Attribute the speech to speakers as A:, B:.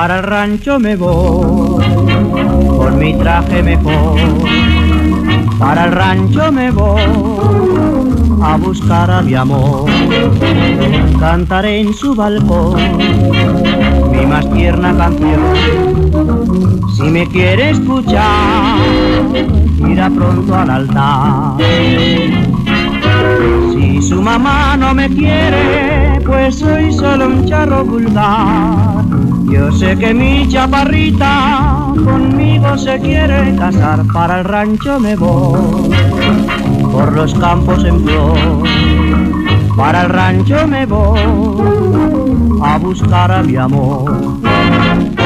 A: Para el rancho me voy, con mi traje mejor. Para el rancho me voy, a buscar a mi amor. Cantaré en su balcón mi más tierna canción. Si me quiere escuchar, irá pronto al altar. Si su mamá no me quiere, pues soy solo un charro vulgar. Yo sé que mi chaparrita conmigo se quiere casar. Para el rancho me voy, por los campos en flor. Para el rancho me voy, a buscar a mi amor.